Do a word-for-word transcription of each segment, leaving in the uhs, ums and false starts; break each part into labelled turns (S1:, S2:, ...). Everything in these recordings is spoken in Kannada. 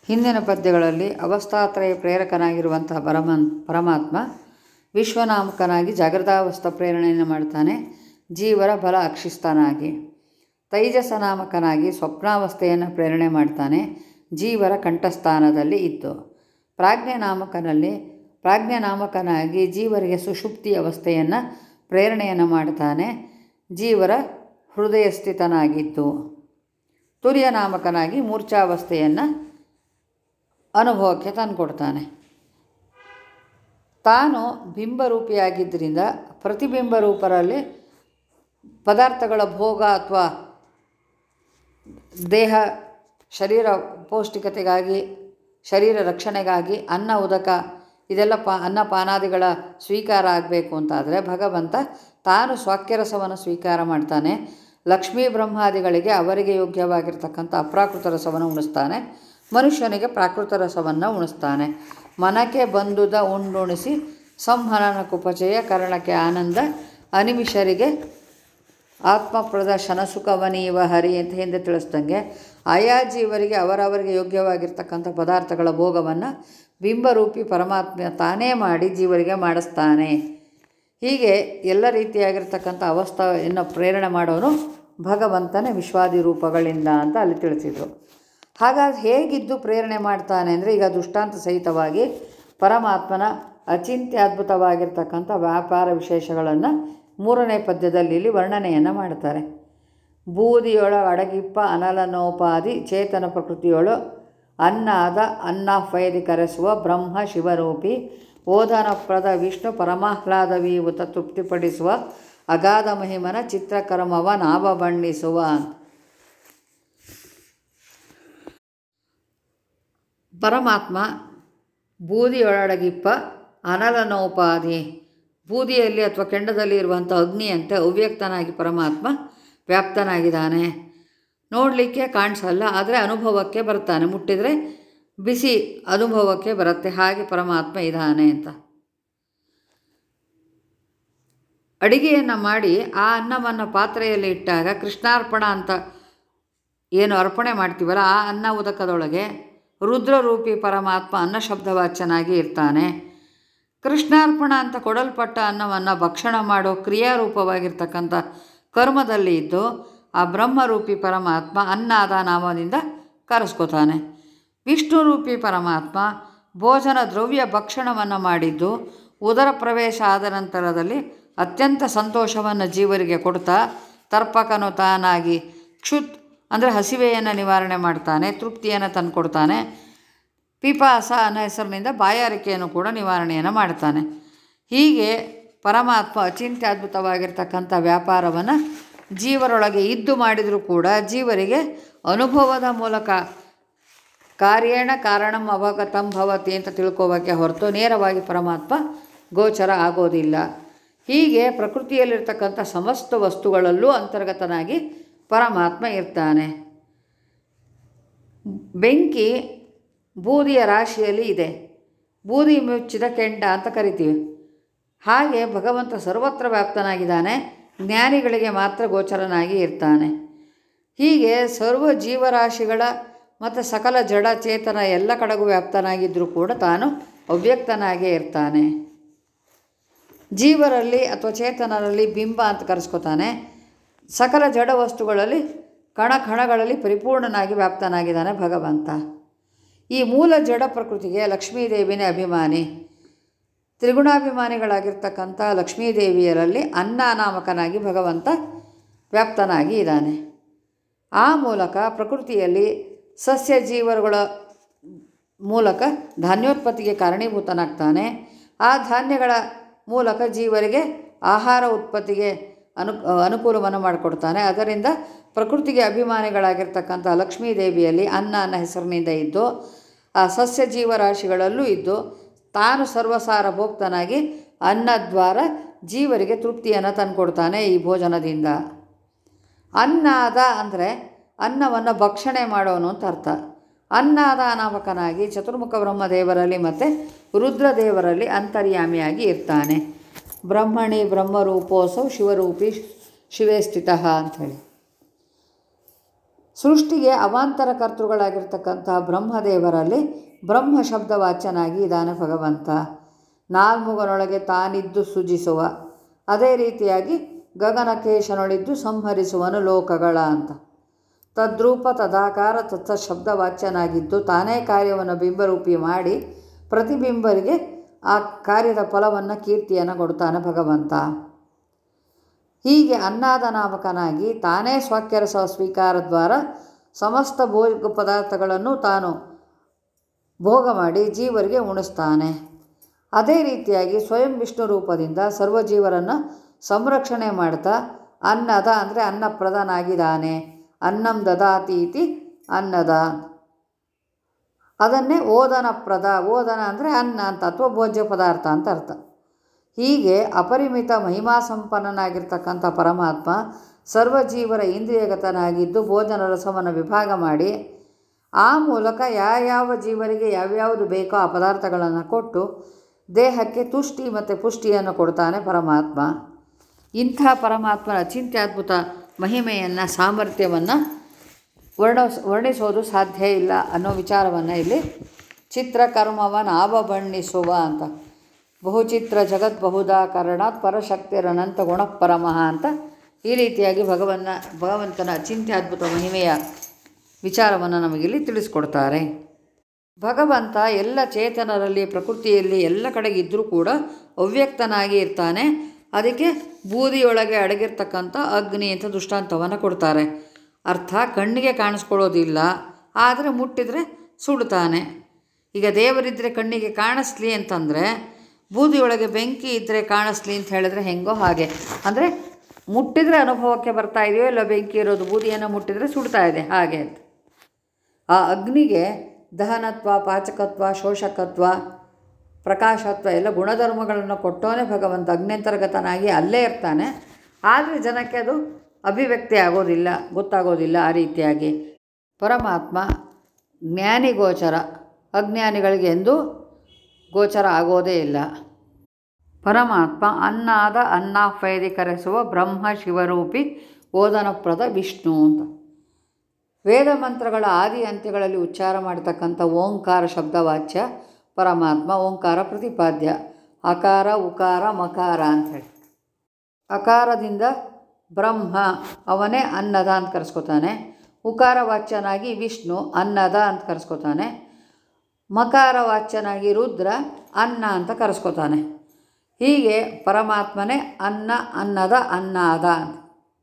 S1: ಹಿಂದಿನ ಪದ್ಯಗಳಲ್ಲಿ ಅವಸ್ಥಾತ್ರಯ ಪ್ರೇರಕನಾಗಿರುವಂತಹ ಪರಮನ್ ಪರಮಾತ್ಮ ವಿಶ್ವನಾಮಕನಾಗಿ ಜಾಗೃತಾವಸ್ಥಾ ಪ್ರೇರಣೆಯನ್ನು ಮಾಡ್ತಾನೆ, ಜೀವರ ಬಲ ಅಕ್ಷಿಸ್ತನಾಗಿ. ತೈಜಸ ನಾಮಕನಾಗಿ ಸ್ವಪ್ನಾವಸ್ಥೆಯನ್ನು ಪ್ರೇರಣೆ ಮಾಡ್ತಾನೆ, ಜೀವರ ಕಂಠಸ್ಥಾನದಲ್ಲಿ ಇದ್ದು. ಪ್ರಾಜ್ಞೆ ನಾಮಕನಲ್ಲಿ ಪ್ರಾಜ್ಞೆ ನಾಮಕನಾಗಿ ಜೀವರಿಗೆ ಸುಷುಪ್ತಿ ಅವಸ್ಥೆಯನ್ನು ಪ್ರೇರಣೆಯನ್ನು ಮಾಡ್ತಾನೆ, ಜೀವರ ಹೃದಯ ಸ್ಥಿತನಾಗಿದ್ದು. ತುರ್ಯ ನಾಮಕನಾಗಿ ಮೂರ್ಛಾವಸ್ಥೆಯನ್ನು ಅನುಭವಕ್ಕೆ ತಂದುಕೊಡ್ತಾನೆ. ತಾನು ಬಿಂಬರೂಪಿಯಾಗಿದ್ದರಿಂದ ಪ್ರತಿಬಿಂಬ ರೂಪರಲ್ಲಿ ಪದಾರ್ಥಗಳ ಭೋಗ ಅಥವಾ ದೇಹ ಶರೀರ ಪೌಷ್ಟಿಕತೆಗಾಗಿ, ಶರೀರ ರಕ್ಷಣೆಗಾಗಿ ಅನ್ನ ಉದಕ ಇದೆಲ್ಲ ಪಾ ಅನ್ನಪಾನಾದಿಗಳ ಸ್ವೀಕಾರ ಆಗಬೇಕು ಅಂತಾದರೆ ಭಗವಂತ ತಾನು ಸ್ವಾಕ್ಯರಸವನ್ನು ಸ್ವೀಕಾರ ಮಾಡ್ತಾನೆ. ಲಕ್ಷ್ಮೀ ಬ್ರಹ್ಮಾದಿಗಳಿಗೆ ಅವರಿಗೆ ಯೋಗ್ಯವಾಗಿರ್ತಕ್ಕಂಥ ಅಪ್ರಾಕೃತ ರಸವನ್ನು ಉಣಿಸ್ತಾನೆ, ಮನುಷ್ಯನಿಗೆ ಪ್ರಾಕೃತ ರಸವನ್ನು ಉಣಿಸ್ತಾನೆ. ಮನಕ್ಕೆ ಬಂದುದ ಉಂಡುಣಿಸಿ ಸಂಹನನ ಕುಪಚಯ ಕರ್ಣಕ್ಕೆ ಆನಂದ ಅನಿಮಿಷರಿಗೆ ಆತ್ಮಪ್ರದರ್ಶನ ಸುಖವನೀವ ಹರಿ ಅಂತ ಹಿಂದೆ ತಿಳಿಸ್ದಂಗೆ ಆಯಾ ಜೀವರಿಗೆ ಅವರವರಿಗೆ ಯೋಗ್ಯವಾಗಿರ್ತಕ್ಕಂಥ ಪದಾರ್ಥಗಳ ಭೋಗವನ್ನು ಬಿಂಬರೂಪಿ ಪರಮಾತ್ಮ ತಾನೇ ಮಾಡಿ ಜೀವರಿಗೆ ಮಾಡಿಸ್ತಾನೆ. ಹೀಗೆ ಎಲ್ಲ ರೀತಿಯಾಗಿರ್ತಕ್ಕಂಥ ಅವಸ್ಥೆಯನ್ನು ಪ್ರೇರಣೆ ಮಾಡೋನು ಭಗವಂತನೇ ವಿಶ್ವಾದಿ ರೂಪಗಳಿಂದ ಅಂತ ಅಲ್ಲಿ ತಿಳಿಸಿದರು. ಹಾಗಾಗಿ ಹೇಗಿದ್ದು ಪ್ರೇರಣೆ ಮಾಡ್ತಾನೆ ಅಂದರೆ, ಈಗ ದೃಷ್ಟಾಂತ ಸಹಿತವಾಗಿ ಪರಮಾತ್ಮನ ಅಚಿಂತ್ಯದ್ಭುತವಾಗಿರ್ತಕ್ಕಂಥ ವ್ಯಾಪಾರ ವಿಶೇಷಗಳನ್ನು ಮೂರನೇ ಪದ್ಯದಲ್ಲಿ ಇಲ್ಲಿ ವರ್ಣನೆಯನ್ನು ಮಾಡ್ತಾರೆ. ಬೂದಿಯೊಳ ಅಡಗಿಪ್ಪ ಅನಲನೋಪಾದಿ ಚೇತನ ಪ್ರಕೃತಿಯೊಳು ಅನ್ನಾದ ಅನ್ನಾಹ್ವಯದಿ ಕರೆಸುವ ಬ್ರಹ್ಮ ಶಿವರೂಪಿ ಓದನಪ್ರದ ವಿಷ್ಣು ಪರಮಾಹ್ಲಾದವೀವುತ ತೃಪ್ತಿಪಡಿಸುವ ಅಗಾಧ ಮಹಿಮನ ಚಿತ್ರಕರ್ಮವ ನಾವ ಬಣ್ಣಿಸುವ. ಪರಮಾತ್ಮ ಬೂದಿಯೊಳಗಿಪ್ಪ ಅನಲನೋಪಾದಿ, ಬೂದಿಯಲ್ಲಿ ಅಥವಾ ಕೆಂಡದಲ್ಲಿ ಇರುವಂಥ ಅಗ್ನಿಯಂತೆ ಅವ್ಯಕ್ತನಾಗಿ ಪರಮಾತ್ಮ ವ್ಯಾಪ್ತನಾಗಿದ್ದಾನೆ. ನೋಡಲಿಕ್ಕೆ ಕಾಣಿಸಲ್ಲ, ಆದರೆ ಅನುಭವಕ್ಕೆ ಬರ್ತಾನೆ. ಮುಟ್ಟಿದರೆ ಬಿಸಿ ಅನುಭವಕ್ಕೆ ಬರುತ್ತೆ, ಹಾಗೆ ಪರಮಾತ್ಮ ಇದ್ದಾನೆ ಅಂತ. ಅಡಿಗೆಯನ್ನು ಮಾಡಿ ಆ ಅನ್ನವನ್ನು ಪಾತ್ರೆಯಲ್ಲಿ ಇಟ್ಟಾಗ ಕೃಷ್ಣಾರ್ಪಣ ಅಂತ ಏನು ಅರ್ಪಣೆ ಮಾಡ್ತೀವಲ್ಲ, ಆ ಅನ್ನ ಉದಕದೊಳಗೆ ರುದ್ರರೂಪಿ ಪರಮಾತ್ಮ ಅನ್ನ ಶಬ್ದವಾಚ್ಯನಾಗಿ ಇರ್ತಾನೆ. ಕೃಷ್ಣಾರ್ಪಣ ಅಂತ ಕೊಡಲ್ಪಟ್ಟ ಅನ್ನವನ್ನು ಭಕ್ಷಣ ಮಾಡೋ ಕ್ರಿಯಾರೂಪವಾಗಿರ್ತಕ್ಕಂಥ ಕರ್ಮದಲ್ಲಿ ಇದ್ದು ಆ ಬ್ರಹ್ಮರೂಪಿ ಪರಮಾತ್ಮ ಅನ್ನಾದ ನಾಮದಿಂದ ಕರೆಸ್ಕೋತಾನೆ. ವಿಷ್ಣುರೂಪಿ ಪರಮಾತ್ಮ ಭೋಜನ ದ್ರವ್ಯ ಭಕ್ಷಣವನ್ನು ಮಾಡಿದ್ದು ಉದರ ಪ್ರವೇಶ ಆದ ನಂತರದಲ್ಲಿ ಅತ್ಯಂತ ಸಂತೋಷವನ್ನು ಜೀವರಿಗೆ ಕೊಡ್ತಾ ತರ್ಪಕನು ತಾನಾಗಿ ಕ್ಷುತ್ ಅಂದರೆ ಹಸಿವೆಯನ್ನು ನಿವಾರಣೆ ಮಾಡ್ತಾನೆ, ತೃಪ್ತಿಯನ್ನು ತಂದುಕೊಡ್ತಾನೆ. ಪಿಪಾಸ ಅನ್ನೋ ಹೆಸರಿನಿಂದ ಬಾಯಾರಿಕೆಯನ್ನು ಕೂಡ ನಿವಾರಣೆಯನ್ನು ಮಾಡ್ತಾನೆ. ಹೀಗೆ ಪರಮಾತ್ಮ ಅಚಿಂತ್ಯ ಅದ್ಭುತವಾಗಿರ್ತಕ್ಕಂಥ ವ್ಯಾಪಾರವನ್ನು ಜೀವರೊಳಗೆ ಇದ್ದು ಮಾಡಿದರೂ ಕೂಡ ಜೀವರಿಗೆ ಅನುಭವದ ಮೂಲಕ ಕಾರ್ಯೇಣ ಕಾರಣಂ ಅವಗತಂ ಭವತಿ ಅಂತ ತಿಳ್ಕೋಬೇಕೆ ಹೊರತು ನೇರವಾಗಿ ಪರಮಾತ್ಮ ಗೋಚರ ಆಗೋದಿಲ್ಲ. ಹೀಗೆ ಪ್ರಕೃತಿಯಲ್ಲಿರ್ತಕ್ಕಂಥ ಸಮಸ್ತ ವಸ್ತುಗಳಲ್ಲೂ ಅಂತರ್ಗತನಾಗಿ ಪರಮಾತ್ಮ ಇರ್ತಾನೆ. ಬೆಂಕಿ ಬೂದಿಯ ರಾಶಿಯಲ್ಲಿ ಇದೆ, ಬೂದಿ ಮುಚ್ಚಿದ ಕೆಂಡ ಅಂತ ಕರಿತೀವಿ. ಹಾಗೆ ಭಗವಂತ ಸರ್ವತ್ರ ವ್ಯಾಪ್ತನಾಗಿದ್ದಾನೆ, ಜ್ಞಾನಿಗಳಿಗೆ ಮಾತ್ರ ಗೋಚರನಾಗಿ ಇರ್ತಾನೆ. ಹೀಗೆ ಸರ್ವ ಜೀವರಾಶಿಗಳ ಮತ್ತು ಸಕಲ ಜಡ ಚೇತನ ಎಲ್ಲ ಕಡೆಗೂ ವ್ಯಾಪ್ತನಾಗಿದ್ದರೂ ಕೂಡ ತಾನು ಅವ್ಯಕ್ತನಾಗೇ ಇರ್ತಾನೆ. ಜೀವರಲ್ಲಿ ಅಥವಾ ಚೇತನರಲ್ಲಿ ಬಿಂಬ ಅಂತ ಕರೆಸ್ಕೊತಾನೆ. ಸಕಲ ಜಡ ವಸ್ತುಗಳಲ್ಲಿ ಕಣ ಕಣಗಳಲ್ಲಿ ಪರಿಪೂರ್ಣನಾಗಿ ವ್ಯಾಪ್ತನಾಗಿದ್ದಾನೆ ಭಗವಂತ. ಈ ಮೂಲ ಜಡ ಪ್ರಕೃತಿಗೆ ಲಕ್ಷ್ಮೀದೇವಿನೇ ಅಭಿಮಾನಿ. ತ್ರಿಗುಣಾಭಿಮಾನಿಗಳಾಗಿರ್ತಕ್ಕಂಥ ಲಕ್ಷ್ಮೀದೇವಿಯರಲ್ಲಿ ಅನ್ನ ನಾಮಕನಾಗಿ ಭಗವಂತ ವ್ಯಾಪ್ತನಾಗಿ ಇದ್ದಾನೆ. ಆ ಮೂಲಕ ಪ್ರಕೃತಿಯಲ್ಲಿ ಸಸ್ಯ ಜೀವರುಗಳ ಮೂಲಕ ಧಾನ್ಯೋತ್ಪತ್ತಿಗೆ ಕಾರಣೀಭೂತನಾಗ್ತಾನೆ. ಆ ಧಾನ್ಯಗಳ ಮೂಲಕ ಜೀವರಿಗೆ ಆಹಾರ ಉತ್ಪತ್ತಿಗೆ ಅನು ಅನುಕೂಲವನ್ನು ಮಾಡಿಕೊಡ್ತಾನೆ. ಅದರಿಂದ ಪ್ರಕೃತಿಗೆ ಅಭಿಮಾನಿಗಳಾಗಿರ್ತಕ್ಕಂಥ ಲಕ್ಷ್ಮೀದೇವಿಯಲ್ಲಿ ಅನ್ನ ಅನ್ನೋ ಹೆಸರಿನಿಂದ ಇದ್ದು ಆ ಸಸ್ಯ ಜೀವರಾಶಿಗಳಲ್ಲೂ ಇದ್ದು ತಾನು ಸರ್ವಸಾರ ಭೋಕ್ತನಾಗಿ ಅನ್ನದ್ವಾರ ಜೀವರಿಗೆ ತೃಪ್ತಿಯನ್ನು ತಂದುಕೊಡ್ತಾನೆ ಈ ಭೋಜನದಿಂದ. ಅನ್ನಾದ ಅಂದರೆ ಅನ್ನವನ್ನು ಭಕ್ಷಣೆ ಮಾಡೋನು ಅಂತ ಅರ್ಥ. ಅನ್ನಾದ ನಾಮಕನಾಗಿ ಚತುರ್ಮುಖ ಬ್ರಹ್ಮದೇವರಲ್ಲಿ ಮತ್ತು ರುದ್ರದೇವರಲ್ಲಿ ಅಂತರ್ಯಾಮಿಯಾಗಿ ಇರ್ತಾನೆ. ಬ್ರಹ್ಮಣಿ ಬ್ರಹ್ಮರೂಪೋಸೌ ಶಿವರೂಪಿ ಶಿವೇ ಸ್ಥಿತಃ ಅಂಥೇಳಿ. ಸೃಷ್ಟಿಗೆ ಅವಾಂತರ ಕರ್ತೃಗಳಾಗಿರ್ತಕ್ಕಂಥ ಬ್ರಹ್ಮದೇವರಲ್ಲಿ ಬ್ರಹ್ಮ ಶಬ್ದವಾಚ್ಯನಾಗಿ ಇದ್ದಾನೆ ಭಗವಂತ. ನಾಲ್ಮುಗನೊಳಗೆ ತಾನಿದ್ದು ಸೃಜಿಸುವ, ಅದೇ ರೀತಿಯಾಗಿ ಗಗನಕೇಶನೊಳಿದ್ದು ಸಂಹರಿಸುವನು ಲೋಕಗಳ ಅಂತ. ತದ್ರೂಪ ತದಾಕಾರ ತತ್ಸ ಶಬ್ದವಾಚ್ಯನಾಗಿದ್ದು ತಾನೇ ಕಾರ್ಯವನ್ನು ಬಿಂಬರೂಪಿ ಮಾಡಿ ಪ್ರತಿಬಿಂಬರಿಗೆ ಆ ಕಾರ್ಯದ ಫಲವನ್ನು ಕೀರ್ತಿಯನ್ನು ಕೊಡ್ತಾನೆ ಭಗವಂತ. ಹೀಗೆ ಅನ್ನಾದ ನಾಮಕನಾಗಿ ತಾನೇ ಸ್ವಾಕ್ಯರಸ ಸ್ವೀಕಾರ ದ್ವಾರ ಸಮಸ್ತ ಭೋಗ ಪದಾರ್ಥಗಳನ್ನು ತಾನು ಭೋಗ ಮಾಡಿ ಜೀವರಿಗೆ ಉಣಿಸ್ತಾನೆ. ಅದೇ ರೀತಿಯಾಗಿ ಸ್ವಯಂ ವಿಷ್ಣು ರೂಪದಿಂದ ಸರ್ವಜೀವರನ್ನು ಸಂರಕ್ಷಣೆ ಮಾಡ್ತಾ ಅನ್ನದ ಅಂದರೆ ಅನ್ನಪ್ರದನಾಗಿದ್ದಾನೆ. ಅನ್ನಂ ದದಾತೀತಿ ಅನ್ನದ, ಅದನ್ನೇ ಓದನಪ್ರದ, ಓದನ ಅಂದರೆ ಅನ್ನ ಅಂತ ಅಥವಾ ಭೋಜ್ಯ ಪದಾರ್ಥ ಅಂತ ಅರ್ಥ. ಹೀಗೆ ಅಪರಿಮಿತ ಮಹಿಮಾ ಸಂಪನ್ನನಾಗಿರ್ತಕ್ಕಂಥ ಪರಮಾತ್ಮ ಸರ್ವಜೀವರ ಇಂದ್ರಿಯಗತನಾಗಿದ್ದು ಭೋಜನ ರಸವನ್ನು ವಿಭಾಗ ಮಾಡಿ ಆ ಮೂಲಕ ಯಾವ್ಯಾವ ಜೀವರಿಗೆ ಯಾವ್ಯಾವುದು ಬೇಕೋ ಆ ಪದಾರ್ಥಗಳನ್ನು ಕೊಟ್ಟು ದೇಹಕ್ಕೆ ತುಷ್ಟಿ ಮತ್ತು ಪುಷ್ಟಿಯನ್ನು ಕೊಡ್ತಾನೆ ಪರಮಾತ್ಮ. ಇಂಥ ಪರಮಾತ್ಮನ ಚಿಂತ್ಯಾದ್ಭುತ ಮಹಿಮೆಯನ್ನು ಸಾಮರ್ಥ್ಯವನ್ನು ವರ್ಣ ವರ್ಣಿಸೋದು ಸಾಧ್ಯ ಇಲ್ಲ ಅನ್ನೋ ವಿಚಾರವನ್ನು ಇಲ್ಲಿ ಚಿತ್ರಕರ್ಮವ ನಾವ ಬಣ್ಣಿಸುವ ಅಂತ. ಬಹುಚಿತ್ರ ಜಗತ್ ಬಹುದಾಕರಣಾತ್ ಪರಶಕ್ತಿರನಂತ ಗುಣಪರಮಃ ಅಂತ ಈ ರೀತಿಯಾಗಿ ಭಗವನ್ನ ಭಗವಂತನ ಚಿಂತ್ಯಾದ್ಭುತ ಮಹಿಮೆಯ ವಿಚಾರವನ್ನು ನಮಗಿಲ್ಲಿ ತಿಳಿಸ್ಕೊಡ್ತಾರೆ. ಭಗವಂತ ಎಲ್ಲ ಚೇತನರಲ್ಲಿ ಪ್ರಕೃತಿಯಲ್ಲಿ ಎಲ್ಲ ಕಡೆಗೆ ಇದ್ದರೂ ಕೂಡ ಅವ್ಯಕ್ತನಾಗಿ ಇರ್ತಾನೆ. ಅದಕ್ಕೆ ಬೂದಿಯೊಳಗೆ ಅಡಗಿರ್ತಕ್ಕಂಥ ಅಗ್ನಿ ಅಂತ ದೃಷ್ಟಾಂತವನ್ನು ಕೊಡ್ತಾರೆ. ಅರ್ಥ ಕಣ್ಣಿಗೆ ಕಾಣಿಸ್ಕೊಳ್ಳೋದಿಲ್ಲ, ಆದರೆ ಮುಟ್ಟಿದರೆ ಸುಡ್ತಾನೆ. ಈಗ ದೇವರಿದ್ದರೆ ಕಣ್ಣಿಗೆ ಕಾಣಿಸ್ಲಿ ಅಂತಂದರೆ ಬೂದಿಯೊಳಗೆ ಬೆಂಕಿ ಇದ್ದರೆ ಕಾಣಿಸ್ಲಿ ಅಂತ ಹೇಳಿದ್ರೆ ಹೆಂಗೋ ಹಾಗೆ. ಅಂದರೆ ಮುಟ್ಟಿದರೆ ಅನುಭವಕ್ಕೆ ಬರ್ತಾ ಇದೆಯೋ ಇಲ್ಲ ಬೆಂಕಿ ಇರೋದು, ಬೂದಿಯನ್ನು ಮುಟ್ಟಿದರೆ ಸುಡ್ತಾ ಇದೆ ಹಾಗೆ ಅಂತ. ಆ ಅಗ್ನಿಗೆ ದಹನತ್ವ, ಪಾಚಕತ್ವ, ಶೋಷಕತ್ವ, ಪ್ರಕಾಶತ್ವ ಎಲ್ಲ ಗುಣಧರ್ಮಗಳನ್ನು ಕೊಟ್ಟೋನೇ ಭಗವಂತ ಅಗ್ನ್ಯಂತರ್ಗತನಾಗಿ ಅಲ್ಲೇ ಇರ್ತಾನೆ. ಆದರೆ ಜನಕ್ಕೆ ಅದು ಅಭಿವ್ಯಕ್ತಿ ಆಗೋದಿಲ್ಲ, ಗೊತ್ತಾಗೋದಿಲ್ಲ. ಆ ರೀತಿಯಾಗಿ ಪರಮಾತ್ಮ ಜ್ಞಾನಿಗೋಚರ, ಅಜ್ಞಾನಿಗಳಿಗೆ ಎಂದೂ ಗೋಚರ ಆಗೋದೇ ಇಲ್ಲ. ಪರಮಾತ್ಮ ಅನ್ನಾದ ಅನ್ನಾಫೈದಿ ಕರೆಸುವ ಬ್ರಹ್ಮ ಶಿವರೂಪಿ ಓದನಪ್ರದ ವಿಷ್ಣು ಅಂತ. ವೇದ ಮಂತ್ರಗಳ ಆದಿ ಅಂತ್ಯಗಳಲ್ಲಿ ಉಚ್ಚಾರ ಮಾಡತಕ್ಕಂಥ ಓಂಕಾರ ಶಬ್ದವಾಚ್ಯ ಪರಮಾತ್ಮ. ಓಂಕಾರ ಪ್ರತಿಪಾದ್ಯ. ಅಕಾರ ಉಕಾರ ಮಕಾರ ಅಂಥೇಳಿ. ಅಕಾರದಿಂದ ಬ್ರಹ್ಮ ಅವನೇ ಅನ್ನದ ಅಂತ ಕರೆಸ್ಕೊತಾನೆ. ಉಕಾರ ವಾಚ್ಯನಾಗಿ ವಿಷ್ಣು ಅನ್ನದ ಅಂತ ಕರೆಸ್ಕೊತಾನೆ. ಮಕಾರ ವಾಚ್ಯನಾಗಿ ರುದ್ರ ಅನ್ನ ಅಂತ ಕರೆಸ್ಕೊತಾನೆ. ಹೀಗೆ ಪರಮಾತ್ಮನೇ ಅನ್ನ, ಅನ್ನದ, ಅನ್ನಾದ ಅಂತ.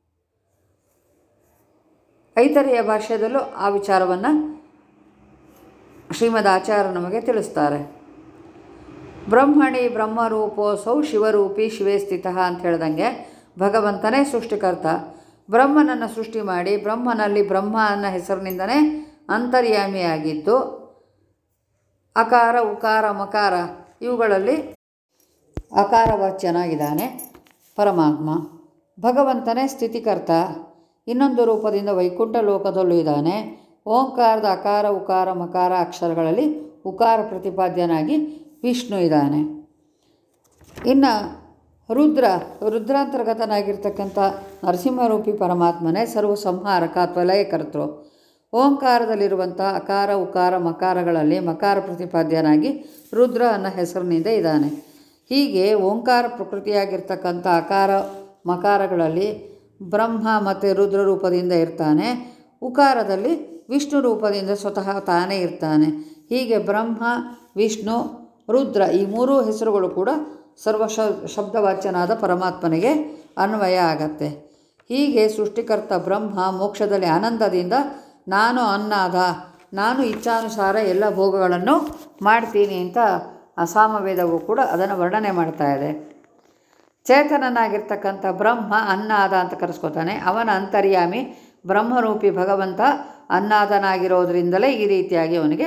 S1: ಐತರೆಯ ಭಾಷ್ಯದಲ್ಲೂ ಆ ವಿಚಾರವನ್ನು ಶ್ರೀಮದ್ ಆಚಾರ್ಯ ನಮಗೆ ತಿಳಿಸ್ತಾರೆ. ಬ್ರಹ್ಮಣಿ ಬ್ರಹ್ಮರೂಪೋಸೌ ಶಿವರೂಪಿ ಶಿವೇ ಸ್ಥಿತಃ ಅಂತ ಹೇಳ್ದಂಗೆ ಭಗವಂತನೇ ಸೃಷ್ಟಿಕರ್ತ. ಬ್ರಹ್ಮನನ್ನು ಸೃಷ್ಟಿ ಮಾಡಿ ಬ್ರಹ್ಮನಲ್ಲಿ ಬ್ರಹ್ಮ ಅನ್ನೋ ಹೆಸರಿನಿಂದನೇ ಅಂತರ್ಯಾಮಿಯಾಗಿದ್ದು ಅಕಾರ ಉಕಾರ ಮಕಾರ ಇವುಗಳಲ್ಲಿ ಅಕಾರವಾಚ್ಯನಾಗಿದ್ದಾನೆ ಪರಮಾತ್ಮ. ಭಗವಂತನೇ ಸ್ಥಿತಿಕರ್ತ. ಇನ್ನೊಂದು ರೂಪದಿಂದ ವೈಕುಂಠ ಲೋಕದಲ್ಲೂ ಇದ್ದಾನೆ. ಓಂಕಾರದ ಅಕಾರ ಉಕಾರ ಮಕಾರ ಅಕ್ಷರಗಳಲ್ಲಿ ಉಕಾರ ಪ್ರತಿಪಾದ್ಯನಾಗಿ ವಿಷ್ಣು ಇದ್ದಾನೆ. ಇನ್ನು ರುದ್ರ ರುದ್ರಾಂತರ್ಗತನಾಗಿರ್ತಕ್ಕಂಥ ನರಸಿಂಹರೂಪಿ ಪರಮಾತ್ಮನೇ ಸರ್ವ ಸಂಹಾರಕ ಅಥವಾ ಲಯಕರ್ತೃ. ಓಂಕಾರದಲ್ಲಿರುವಂಥ ಅಕಾರ ಉಕಾರ ಮಕಾರಗಳಲ್ಲಿ ಮಕಾರ ಪ್ರತಿಪಾದ್ಯನಾಗಿ ರುದ್ರ ಅನ್ನೋ ಹೆಸರಿನಿಂದ ಇದ್ದಾನೆ. ಹೀಗೆ ಓಂಕಾರ ಪ್ರಕೃತಿಯಾಗಿರ್ತಕ್ಕಂಥ ಅಕಾರ ಮಕಾರಗಳಲ್ಲಿ ಬ್ರಹ್ಮ ಮತ್ತು ರುದ್ರ ರೂಪದಿಂದ ಇರ್ತಾನೆ. ಉಕಾರದಲ್ಲಿ ವಿಷ್ಣು ರೂಪದಿಂದ ಸ್ವತಃ ತಾನೇ ಇರ್ತಾನೆ. ಹೀಗೆ ಬ್ರಹ್ಮ, ವಿಷ್ಣು, ರುದ್ರ ಈ ಮೂರೂ ಹೆಸರುಗಳು ಕೂಡ ಸರ್ವ ಶಬ್ದವಾಚ್ಯನಾದ ಪರಮಾತ್ಮನಿಗೆ ಅನ್ವಯ ಆಗತ್ತೆ. ಹೀಗೆ ಸೃಷ್ಟಿಕರ್ತ ಬ್ರಹ್ಮ ಮೋಕ್ಷದಲ್ಲಿ ಆನಂದದಿಂದ ನಾನು ಅನ್ನಾದ, ನಾನು ಇಚ್ಛಾನುಸಾರ ಎಲ್ಲ ಭೋಗಗಳನ್ನು ಮಾಡ್ತೀನಿ ಅಂತ ಆ ಸಾಮವೇದವು ಕೂಡ ಅದನ್ನು ವರ್ಣನೆ ಮಾಡ್ತಾ ಇದೆ. ಚೇತನನಾಗಿರ್ತಕ್ಕಂಥ ಬ್ರಹ್ಮ ಅನ್ನಾದ ಅಂತ ಕರೆಸ್ಕೊತಾನೆ. ಅವನ ಅಂತರ್ಯಾಮಿ ಬ್ರಹ್ಮರೂಪಿ ಭಗವಂತ ಅನ್ನಾದನಾಗಿರೋದ್ರಿಂದಲೇ ಈ ರೀತಿಯಾಗಿ ಅವನಿಗೆ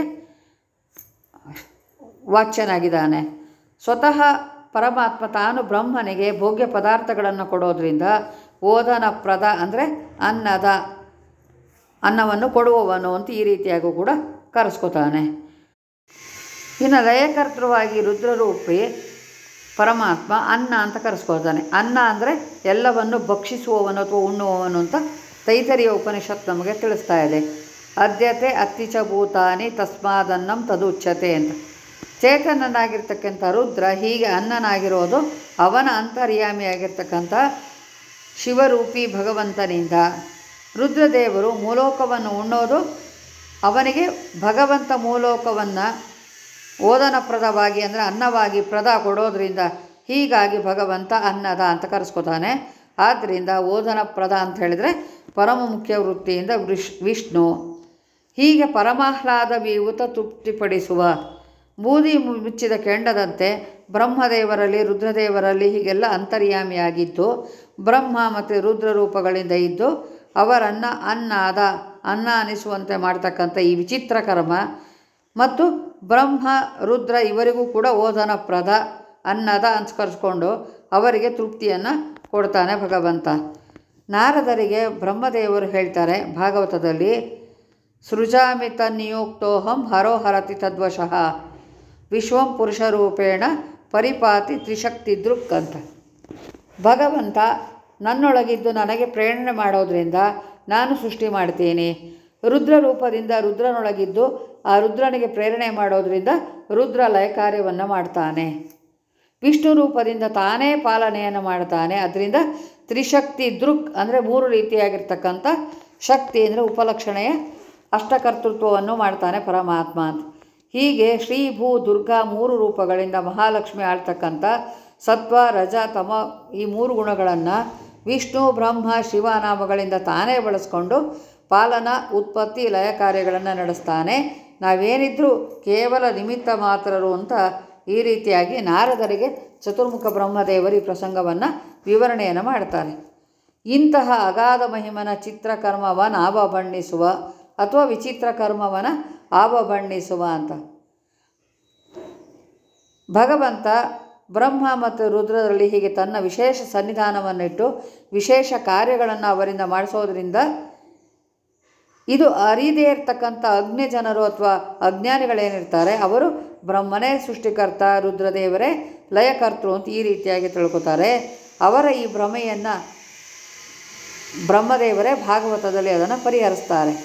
S1: ವಾಚ್ಯನಾಗಿದ್ದಾನೆ. ಸ್ವತಃ ಪರಮಾತ್ಮ ತಾನು ಬ್ರಹ್ಮನಿಗೆ ಭೋಗ್ಯ ಪದಾರ್ಥಗಳನ್ನು ಕೊಡೋದ್ರಿಂದ ಓದನ ಪ್ರದ ಅಂದರೆ ಅನ್ನದ, ಅನ್ನವನ್ನು ಕೊಡುವವನು ಅಂತ ಈ ರೀತಿಯಾಗೂ ಕೂಡ ಕರೆಸ್ಕೊತಾನೆ. ಇನ್ನು ಲಯಕರ್ತೃವಾಗಿ ರುದ್ರರೂಪಿ ಪರಮಾತ್ಮ ಅನ್ನ ಅಂತ ಕರೆಸ್ಕೊತಾನೆ. ಅನ್ನ ಅಂದರೆ ಎಲ್ಲವನ್ನು ಭಕ್ಷಿಸುವವನು ಅಥವಾ ಉಣ್ಣುವವನು ಅಂತ ತೈತರಿಯ ಉಪನಿಷತ್ ನಮಗೆ ತಿಳಿಸ್ತಾ ಇದೆ. ಅದ್ಯತೆ ಅತ್ತಿಚ ಭೂತಾನಿ ತಸ್ಮಾದನ್ನಂ ತದುಚ್ಯತೆ ಅಂತ. ಚೇತನನಾಗಿರ್ತಕ್ಕಂಥ ರುದ್ರ ಹೀಗೆ ಅನ್ನನಾಗಿರೋದು ಅವನ ಅಂತರ್ಯಾಮಿಯಾಗಿರ್ತಕ್ಕಂಥ ಶಿವರೂಪಿ ಭಗವಂತನಿಂದ. ರುದ್ರದೇವರು ಮೂಲೋಕವನ್ನು ಉಣ್ಣೋದು ಅವನಿಗೆ ಭಗವಂತ ಮೂಲೋಕವನ್ನು ಓದನಪ್ರದವಾಗಿ ಅಂದರೆ ಅನ್ನವಾಗಿ ಪ್ರದ ಕೊಡೋದ್ರಿಂದ, ಹೀಗಾಗಿ ಭಗವಂತ ಅನ್ನದ ಅಂತ ಕರೆಸ್ಕೊತಾನೆ. ಆದ್ದರಿಂದ ಓದನಪ್ರದ ಅಂತ ಹೇಳಿದರೆ ಪರಮ ಮುಖ್ಯ ವೃತ್ತಿಯಿಂದ ವಿಶ್ ವಿಷ್ಣು ಹೀಗೆ ಪರಮಾಹ್ಲಾದ ವಿಭೂತ ತೃಪ್ತಿಪಡಿಸುವ ಬೂದಿ ಮುಚ್ಚಿದ ಕೆಂಡದಂತೆ ಬ್ರಹ್ಮದೇವರಲ್ಲಿ ರುದ್ರದೇವರಲ್ಲಿ ಹೀಗೆಲ್ಲ ಅಂತರ್ಯಾಮಿಯಾಗಿದ್ದು ಬ್ರಹ್ಮ ಮತ್ತು ರುದ್ರ ರೂಪಗಳಿಂದ ಇದ್ದು ಅವರನ್ನು ಅನ್ನಾದ ಅನ್ನ ಅನಿಸುವಂತೆ ಮಾಡ್ತಕ್ಕಂಥ ಈ ವಿಚಿತ್ರ ಕರ್ಮ ಮತ್ತು ಬ್ರಹ್ಮ ರುದ್ರ ಇವರಿಗೂ ಕೂಡ ಓದನಪ್ರದ ಅನ್ನದ ಅನ್ಸ್ಕರಿಸ್ಕೊಂಡು ಅವರಿಗೆ ತೃಪ್ತಿಯನ್ನು ಕೊಡ್ತಾನೆ ಭಗವಂತ. ನಾರದರಿಗೆ ಬ್ರಹ್ಮದೇವರು ಹೇಳ್ತಾರೆ ಭಾಗವತದಲ್ಲಿ, ಸೃಜಾಮಿ ತನ್ನಿಯುಕ್ತೋಹಂ ಹರೋ ಹರತಿ ತದ್ವಶಃ ವಿಶ್ವಂ ಪುರುಷರೂಪೇಣ ಪರಿಪಾತಿ ತ್ರಿಶಕ್ತಿ ದೃಕ್ ಅಂತ. ಭಗವಂತ ನನ್ನೊಳಗಿದ್ದು ನನಗೆ ಪ್ರೇರಣೆ ಮಾಡೋದ್ರಿಂದ ನಾನು ಸೃಷ್ಟಿ ಮಾಡ್ತೀನಿ. ರುದ್ರ ರೂಪದಿಂದ ರುದ್ರನೊಳಗಿದ್ದು ಆ ರುದ್ರನಿಗೆ ಪ್ರೇರಣೆ ಮಾಡೋದ್ರಿಂದ ರುದ್ರ ಲಯ ಕಾರ್ಯವನ್ನು ಮಾಡ್ತಾನೆ. ವಿಷ್ಣು ರೂಪದಿಂದ ತಾನೇ ಪಾಲನೆಯನ್ನು ಮಾಡ್ತಾನೆ. ಅದರಿಂದ ತ್ರಿಶಕ್ತಿ ದೃಕ್ ಅಂದರೆ ಮೂರು ರೀತಿಯಾಗಿರ್ತಕ್ಕಂಥ ಶಕ್ತಿ ಅಂದರೆ ಉಪಲಕ್ಷಣೆಯ ಅಷ್ಟಕರ್ತೃತ್ವವನ್ನು ಮಾಡ್ತಾನೆ ಪರಮಾತ್ಮ ಅಂತ. ಹೀಗೆ ಶ್ರೀ ಭೂ ದುರ್ಗಾ ಮೂರು ರೂಪಗಳಿಂದ ಮಹಾಲಕ್ಷ್ಮಿ ಆಳ್ತಕ್ಕಂಥ ಸತ್ವ ರಜ ತಮ ಈ ಮೂರು ಗುಣಗಳನ್ನು ವಿಷ್ಣು ಬ್ರಹ್ಮ ಶಿವನಾಮಗಳಿಂದ ತಾನೇ ಬಳಸ್ಕೊಂಡು ಪಾಲನಾ ಉತ್ಪತ್ತಿ ಲಯ ಕಾರ್ಯಗಳನ್ನು ನಡೆಸ್ತಾನೆ. ನಾವೇನಿದ್ರೂ ಕೇವಲ ನಿಮಿತ್ತ ಮಾತ್ರರು ಅಂತ ಈ ರೀತಿಯಾಗಿ ನಾರದರಿಗೆ ಚತುರ್ಮುಖ ಬ್ರಹ್ಮದೇವರು ಈ ಪ್ರಸಂಗವನ್ನು ವಿವರಣೆಯನ್ನು ಮಾಡ್ತಾರೆ. ಇಂತಹ ಅಗಾಧ ಮಹಿಮನ ಚಿತ್ರಕರ್ಮವನ್ನು ಆವ ಬಣ್ಣಿಸುವ ಅಥವಾ ವಿಚಿತ್ರ ಕರ್ಮವನ್ನು ಆವ ಬಣ್ಣಿಸುವ ಅಂತ. ಭಗವಂತ ಬ್ರಹ್ಮ ಮತ್ತು ರುದ್ರರಲ್ಲಿ ಹೀಗೆ ತನ್ನ ವಿಶೇಷ ಸನ್ನಿಧಾನವನ್ನಿಟ್ಟು ವಿಶೇಷ ಕಾರ್ಯಗಳನ್ನು ಅವರಿಂದ ಮಾಡಿಸೋದ್ರಿಂದ ಇದು ಅರಿದೇ ಇರ್ತಕ್ಕಂಥ ಅಜ್ಞ ಜನರು ಅಥವಾ ಅಜ್ಞಾನಿಗಳೇನಿರ್ತಾರೆ ಅವರು ಬ್ರಹ್ಮನೇ ಸೃಷ್ಟಿಕರ್ತ ರುದ್ರದೇವರೇ ಲಯಕರ್ತೃ ಅಂತ ಈ ರೀತಿಯಾಗಿ ತಿಳ್ಕೊತಾರೆ. ಅವರ ಈ ಭ್ರಮೆಯನ್ನು ಬ್ರಹ್ಮದೇವರೇ ಭಾಗವತದಲ್ಲಿ ಅದನ್ನು ಪರಿಹರಿಸ್ತಾರೆ.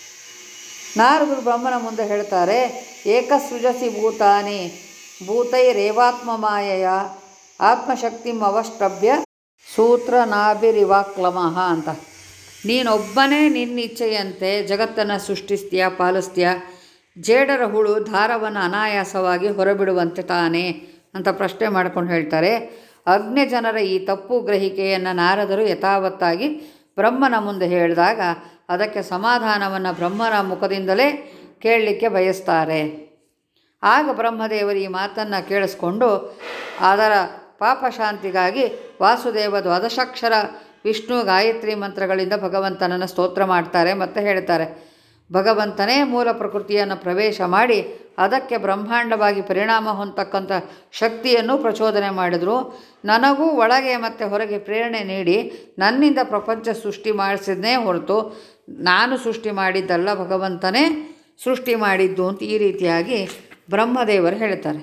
S1: ನಾರದರು ಬ್ರಹ್ಮನ ಮುಂದೆ ಹೇಳ್ತಾರೆ, ಏಕಸೃಜಸಿ ಭೂತಾನಿ ಭೂತೈರೇವಾತ್ಮ ಮಾಯೆಯ ಆತ್ಮಶಕ್ತಿಂ ಅವಷ್ಟಭ್ಯ ಸೂತ್ರ ನಾಭಿರಿವಾಕ್ಲಮಃ ಅಂತ. ನೀನೊಬ್ಬನೇ ನಿನ್ನ ಇಚ್ಛೆಯಂತೆ ಜಗತ್ತನ್ನು ಸೃಷ್ಟಿಸ್ತೀಯ ಪಾಲಿಸ್ತೀಯ, ಜೇಡರ ಹುಳು ದಾರವನ್ನು ಅನಾಯಾಸವಾಗಿ ಹೊರಬಿಡುವಂತೆ ತಾನೇ ಅಂತ ಪ್ರಶ್ನೆ ಮಾಡ್ಕೊಂಡು ಹೇಳ್ತಾರೆ. ಅಜ್ಞ ಜನರ ಈ ತಪ್ಪು ಗ್ರಹಿಕೆಯನ್ನು ನಾರದರು ಯಥಾವತ್ತಾಗಿ ಬ್ರಹ್ಮನ ಮುಂದೆ ಹೇಳಿದಾಗ ಅದಕ್ಕೆ ಸಮಾಧಾನವನ್ನು ಬ್ರಹ್ಮನ ಮುಖದಿಂದಲೇ ಕೇಳಲಿಕ್ಕೆ ಬಯಸ್ತಾರೆ. ಆಗ ಬ್ರಹ್ಮದೇವರು ಈ ಮಾತನ್ನು ಕೇಳಿಸ್ಕೊಂಡು ಅದರ ಪಾಪಶಾಂತಿಗಾಗಿ ವಾಸುದೇವ ದ್ವಾದಶಾಕ್ಷರ ವಿಷ್ಣು ಗಾಯತ್ರಿ ಮಂತ್ರಗಳಿಂದ ಭಗವಂತನನ್ನು ಸ್ತೋತ್ರ ಮಾಡ್ತಾರೆ ಮತ್ತು ಹೇಳ್ತಾರೆ, ಭಗವಂತನೇ ಮೂಲ ಪ್ರಕೃತಿಯನ್ನು ಪ್ರವೇಶ ಮಾಡಿ ಅದಕ್ಕೆ ಬ್ರಹ್ಮಾಂಡವಾಗಿ ಪರಿಣಾಮ ಹೊಂದತಕ್ಕಂಥ ಶಕ್ತಿಯನ್ನು ಪ್ರಚೋದನೆ ಮಾಡಿದರು. ನನಗೂ ಒಳಗೆ ಮತ್ತು ಹೊರಗೆ ಪ್ರೇರಣೆ ನೀಡಿ ನನ್ನಿಂದ ಪ್ರಪಂಚ ಸೃಷ್ಟಿ ಮಾಡಿಸಿದ್ನೇ ಹೊರತು ನಾನು ಸೃಷ್ಟಿ ಮಾಡಿದ್ದಲ್ಲ, ಭಗವಂತನೇ ಸೃಷ್ಟಿ ಮಾಡಿದ್ದು ಅಂತ ಈ ರೀತಿಯಾಗಿ ಬ್ರಹ್ಮದೇವರು ಹೇಳ್ತಾರೆ.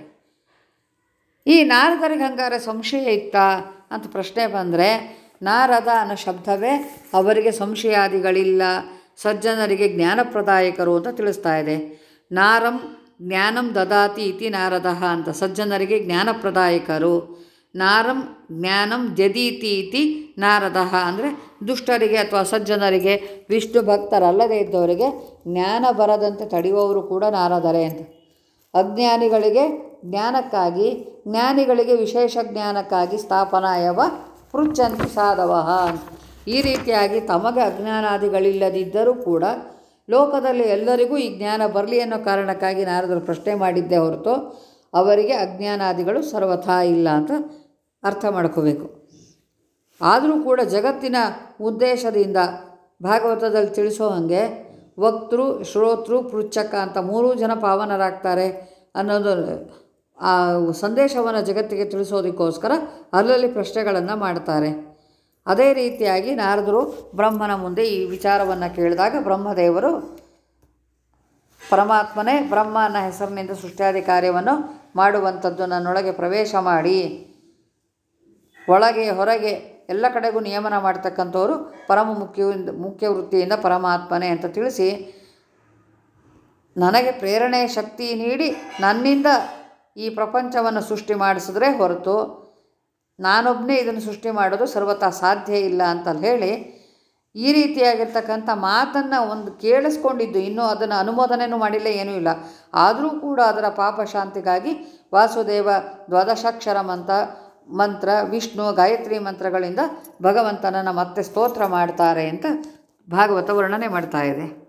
S1: ಈ ನಾರದರಿಗೆ ಹಂಗಾರೆ ಸಂಶಯ ಇತ್ತಾ ಅಂತ ಪ್ರಶ್ನೆ ಬಂದರೆ, ನಾರದ ಅನ್ನೋ ಶಬ್ದವೇ ಅವರಿಗೆ ಸಂಶಯಾದಿಗಳಿಲ್ಲ, ಸಜ್ಜನರಿಗೆ ಜ್ಞಾನಪ್ರದಾಯಕರು ಅಂತ ತಿಳಿಸ್ತಾ ಇದೆ. ನಾರಂ ಜ್ಞಾನಂ ದದಾತಿ ಇತಿ ನಾರದಃ ಅಂತ, ಸಜ್ಜನರಿಗೆ ಜ್ಞಾನಪ್ರದಾಯಕರು. ನಾರಂ ಜ್ಞಾನಂ ಜದೀತಿ ಇತಿ ನಾರದಃ ಅಂದರೆ ದುಷ್ಟರಿಗೆ ಅಥವಾ ಸಜ್ಜನರಿಗೆ ವಿಷ್ಣು ಭಕ್ತರಲ್ಲದೇ ಇದ್ದವರಿಗೆ ಜ್ಞಾನ ಬರದಂತೆ ತಡೆಯುವವರು ಕೂಡ ನಾರದರೇ ಅಂತ. ಅಜ್ಞಾನಿಗಳಿಗೆ ಜ್ಞಾನಕ್ಕಾಗಿ, ಜ್ಞಾನಿಗಳಿಗೆ ವಿಶೇಷ ಜ್ಞಾನಕ್ಕಾಗಿ ಸ್ಥಾಪನಾಯವ ಪೃಚ್ಛಂತಿ ಸಾಧವಃ. ಈ ರೀತಿಯಾಗಿ ತಮಗೆ ಅಜ್ಞಾನಾದಿಗಳಿಲ್ಲದಿದ್ದರೂ ಕೂಡ ಲೋಕದಲ್ಲಿ ಎಲ್ಲರಿಗೂ ಈ ಜ್ಞಾನ ಬರಲಿ ಅನ್ನೋ ಕಾರಣಕ್ಕಾಗಿ ನಾರದರು ಪ್ರಶ್ನೆ ಮಾಡಿದ್ದೇ ಹೊರತು ಅವರಿಗೆ ಅಜ್ಞಾನಾದಿಗಳು ಸರ್ವಥಾ ಇಲ್ಲ ಅಂತ ಅರ್ಥ ಮಾಡ್ಕೋಬೇಕು. ಆದರೂ ಕೂಡ ಜಗತ್ತಿನ ಉದ್ದೇಶದಿಂದ ಭಾಗವತದಲ್ಲಿ ತಿಳಿಸೋ ಹಾಗೆ ವಕ್ತೃ ಶ್ರೋತೃ ಪೃಚ್ಛಕ ಅಂತ ಮೂರೂ ಜನ ಪಾವನರಾಗ್ತಾರೆ ಅನ್ನೋದು ಆ ಸಂದೇಶವನ್ನು ಜಗತ್ತಿಗೆ ತಿಳಿಸೋದಕ್ಕೋಸ್ಕರ ಅಲ್ಲಲ್ಲಿ ಪ್ರಶ್ನೆಗಳನ್ನು ಮಾಡ್ತಾರೆ. ಅದೇ ರೀತಿಯಾಗಿ ನಾರದರು ಬ್ರಹ್ಮನ ಮುಂದೆ ಈ ವಿಚಾರವನ್ನು ಕೇಳಿದಾಗ ಬ್ರಹ್ಮದೇವರು ಪರಮಾತ್ಮನೇ ಬ್ರಹ್ಮ ಅನ್ನೋ ಹೆಸರಿನಿಂದ ಸೃಷ್ಟಿಯಾದಿ ಕಾರ್ಯವನ್ನು ಮಾಡುವಂಥದ್ದು ನನ್ನೊಳಗೆ ಪ್ರವೇಶ ಮಾಡಿ ಒಳಗೆ ಹೊರಗೆ ಎಲ್ಲ ಕಡೆಗೂ ನಿಯಮನ ಮಾಡ್ತಕ್ಕಂಥವರು ಪರಮ ಮುಖ್ಯವಿಂದ ಮುಖ್ಯ ವೃತ್ತಿಯಿಂದ ಪರಮಾತ್ಮನೇ ಅಂತ ತಿಳಿಸಿ, ನನಗೆ ಪ್ರೇರಣೆ ಶಕ್ತಿ ನೀಡಿ ನನ್ನಿಂದ ಈ ಪ್ರಪಂಚವನ್ನು ಸೃಷ್ಟಿ ಮಾಡಿಸಿದ್ರೆ ಹೊರತು ನಾನೊಬ್ಬನೇ ಇದನ್ನು ಸೃಷ್ಟಿ ಮಾಡೋದು ಸರ್ವತಾ ಸಾಧ್ಯ ಇಲ್ಲ ಅಂತ ಹೇಳಿ ಈ ರೀತಿಯಾಗಿರ್ತಕ್ಕಂಥ ಮಾತನ್ನು ಒಂದು ಕೇಳಿಸ್ಕೊಂಡಿದ್ದು, ಇನ್ನೂ ಅದನ್ನು ಅನುಮೋದನೆಯೂ ಮಾಡಿಲ್ಲ, ಏನೂ ಇಲ್ಲ. ಆದರೂ ಕೂಡ ಅದರ ಪಾಪ ಶಾಂತಿಗಾಗಿ ವಾಸುದೇವ ದ್ವಾದಶಾಕ್ಷರ ಮಂತ್ರ ಮಂತ್ರ ವಿಷ್ಣು ಗಾಯತ್ರಿ ಮಂತ್ರಗಳಿಂದ ಭಗವಂತನನ್ನು ಮತ್ತೆ ಸ್ತೋತ್ರ ಮಾಡ್ತಾರೆ ಅಂತ ಭಾಗವತ ವರ್ಣನೆ ಮಾಡ್ತಾ ಇದೆ.